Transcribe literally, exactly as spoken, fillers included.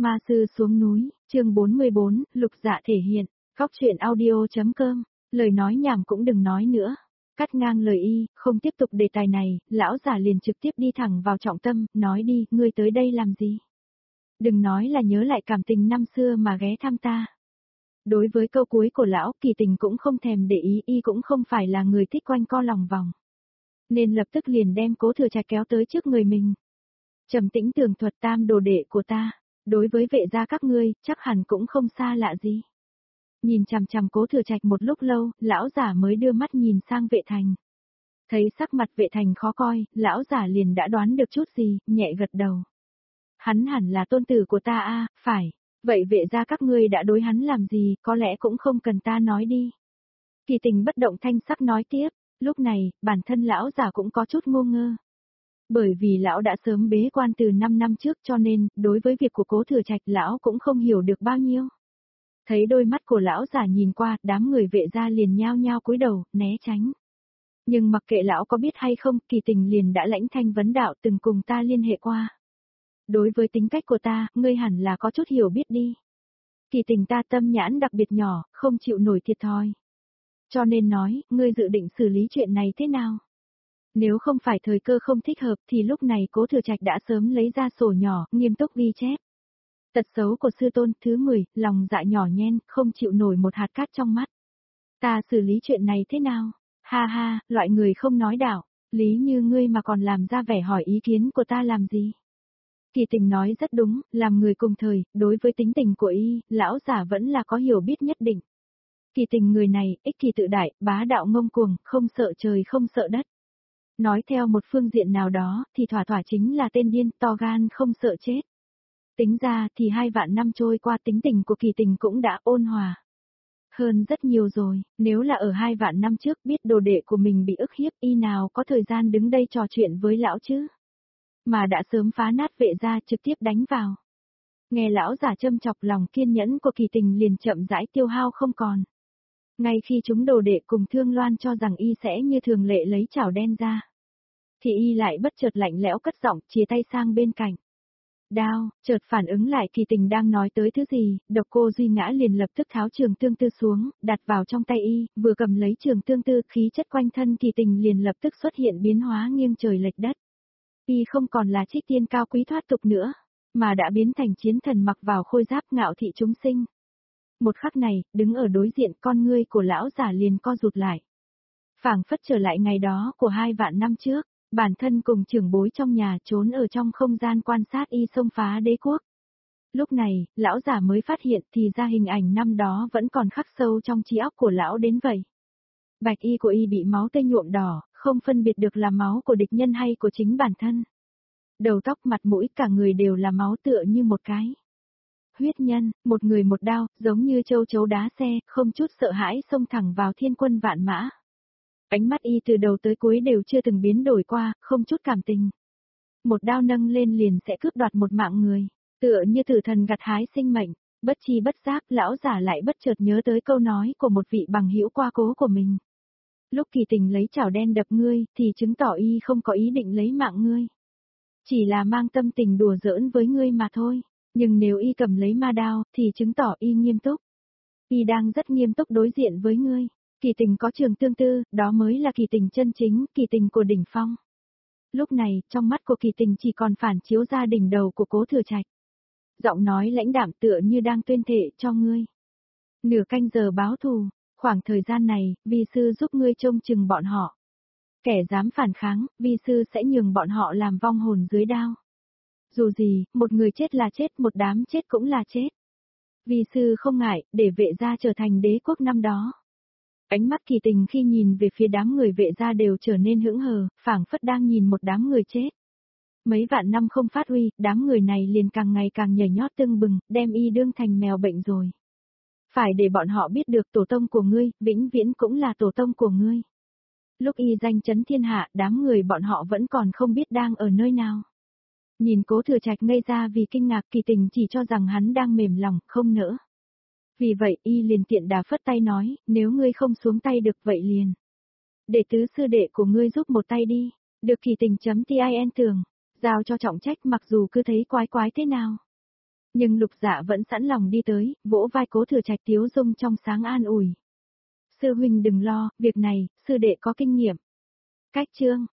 Ma sư xuống núi, chương bốn mươi bốn, Lục Dạ thể hiện, góc truyện audio.com, lời nói nhảm cũng đừng nói nữa. Cắt ngang lời y, không tiếp tục đề tài này, lão giả liền trực tiếp đi thẳng vào trọng tâm, nói đi, ngươi tới đây làm gì? Đừng nói là nhớ lại cảm tình năm xưa mà ghé thăm ta. Đối với câu cuối của lão, Kỳ Tình cũng không thèm để ý, y cũng không phải là người thích quanh co lòng vòng. Nên lập tức liền đem Cố Thừa Trạch kéo tới trước người mình. Trầm tĩnh tường thuật tam đồ đệ của ta, đối với vệ gia các ngươi, chắc hẳn cũng không xa lạ gì. Nhìn chằm chằm Cố Thừa Trạch một lúc lâu, lão giả mới đưa mắt nhìn sang vệ thành. Thấy sắc mặt vệ thành khó coi, lão giả liền đã đoán được chút gì, nhẹ gật đầu. Hắn hẳn là tôn tử của ta a, phải. Vậy vệ gia các ngươi đã đối hắn làm gì, có lẽ cũng không cần ta nói đi. Kỳ Tình bất động thanh sắc nói tiếp, lúc này, bản thân lão giả cũng có chút ngô ngơ. Bởi vì lão đã sớm bế quan từ năm năm trước cho nên, đối với việc của Cố Thừa Trạch lão cũng không hiểu được bao nhiêu. Thấy đôi mắt của lão giả nhìn qua, đám người vệ gia liền nhao nhao cúi đầu, né tránh. Nhưng mặc kệ lão có biết hay không, Kỳ Tình liền đã lãnh thanh vấn đạo từng cùng ta liên hệ qua. Đối với tính cách của ta, ngươi hẳn là có chút hiểu biết đi. Kỳ Tình ta tâm nhãn đặc biệt nhỏ, không chịu nổi thiệt thòi. Cho nên nói, ngươi dự định xử lý chuyện này thế nào? Nếu không phải thời cơ không thích hợp thì lúc này Cố Thừa Trạch đã sớm lấy ra sổ nhỏ, nghiêm túc ghi chép. Tật xấu của sư tôn, thứ mười, lòng dạ nhỏ nhen, không chịu nổi một hạt cát trong mắt. Ta xử lý chuyện này thế nào? Ha ha, loại người không nói đạo, lý như ngươi mà còn làm ra vẻ hỏi ý kiến của ta làm gì? Kỳ Tình nói rất đúng, làm người cùng thời, đối với tính tình của y, lão giả vẫn là có hiểu biết nhất định. Kỳ Tình người này, ích kỳ tự đại, bá đạo ngông cuồng, không sợ trời không sợ đất. Nói theo một phương diện nào đó, thì thỏa thỏa chính là tên điên, to gan không sợ chết. Tính ra thì hai vạn năm trôi qua tính tình của Kỳ Tình cũng đã ôn hòa. Hơn rất nhiều rồi, nếu là ở hai vạn năm trước biết đồ đệ của mình bị ức hiếp y nào có thời gian đứng đây trò chuyện với lão chứ. Mà đã sớm phá nát vệ gia trực tiếp đánh vào. Nghe lão giả châm chọc lòng kiên nhẫn của Kỳ Tình liền chậm rãi tiêu hao không còn. Ngay khi chúng đồ đệ cùng Thương Loan cho rằng y sẽ như thường lệ lấy chảo đen ra. Thì y lại bất chợt lạnh lẽo cất giọng chia tay sang bên cạnh. Đao, chợt phản ứng lại Kỳ Tình đang nói tới thứ gì, Độc Cô Duy Ngã liền lập tức tháo trường tương tư xuống, đặt vào trong tay y, vừa cầm lấy trường tương tư, khí chất quanh thân Kỳ Tình liền lập tức xuất hiện biến hóa nghiêng trời lệch đất. Y không còn là trích tiên cao quý thoát tục nữa, mà đã biến thành chiến thần mặc vào khôi giáp ngạo thị chúng sinh. Một khắc này, đứng ở đối diện con ngươi của lão giả liền co rụt lại. Phảng phất trở lại ngày đó của hai vạn năm trước. Bản thân cùng trưởng bối trong nhà trốn ở trong không gian quan sát y xông phá đế quốc. Lúc này, lão giả mới phát hiện thì ra hình ảnh năm đó vẫn còn khắc sâu trong trí óc của lão đến vậy. Bạch y của y bị máu tươi nhuộm đỏ, không phân biệt được là máu của địch nhân hay của chính bản thân. Đầu tóc mặt mũi cả người đều là máu tựa như một cái. Huyết nhân, một người một đao, giống như châu chấu đá xe, không chút sợ hãi xông thẳng vào thiên quân vạn mã. Ánh mắt y từ đầu tới cuối đều chưa từng biến đổi qua, không chút cảm tình. Một đao nâng lên liền sẽ cướp đoạt một mạng người, tựa như tử thần gặt hái sinh mệnh, bất chi bất giác lão giả lại bất chợt nhớ tới câu nói của một vị bằng hữu qua cố của mình. Lúc Kỳ Tình lấy chảo đen đập ngươi, thì chứng tỏ y không có ý định lấy mạng ngươi. Chỉ là mang tâm tình đùa giỡn với ngươi mà thôi, nhưng nếu y cầm lấy ma đao, thì chứng tỏ y nghiêm túc. Y đang rất nghiêm túc đối diện với ngươi. Kỳ Tình có trường tương tư, đó mới là Kỳ Tình chân chính, Kỳ Tình của đỉnh phong. Lúc này, trong mắt của Kỳ Tình chỉ còn phản chiếu ra đỉnh đầu của Cố Thừa Trạch. Giọng nói lãnh đạm tựa như đang tuyên thệ cho ngươi. Nửa canh giờ báo thù, khoảng thời gian này, vi sư giúp ngươi trông chừng bọn họ. Kẻ dám phản kháng, vi sư sẽ nhường bọn họ làm vong hồn dưới đao. Dù gì, một người chết là chết, một đám chết cũng là chết. Vi sư không ngại, để vệ gia trở thành đế quốc năm đó. Ánh mắt Kỳ Tình khi nhìn về phía đám người vệ gia đều trở nên hững hờ, phảng phất đang nhìn một đám người chết. Mấy vạn năm không phát huy, đám người này liền càng ngày càng nhảy nhót tưng bừng, đem y đương thành mèo bệnh rồi. Phải để bọn họ biết được tổ tông của ngươi, vĩnh viễn cũng là tổ tông của ngươi. Lúc y danh chấn thiên hạ, đám người bọn họ vẫn còn không biết đang ở nơi nào. Nhìn Cố Thừa Trạch ngây ra vì kinh ngạc, Kỳ Tình chỉ cho rằng hắn đang mềm lòng, không nỡ. Vì vậy y liền tiện đà phất tay nói, nếu ngươi không xuống tay được vậy liền. Để tứ sư đệ của ngươi giúp một tay đi, được Kỳ Tình chấm tin tường, giao cho trọng trách mặc dù cứ thấy quái quái thế nào. Nhưng Lục Dạ vẫn sẵn lòng đi tới, vỗ vai Cố Thừa Trạch tiếu dung trong sáng an ủi. Sư huynh đừng lo, việc này, sư đệ có kinh nghiệm. Cách chương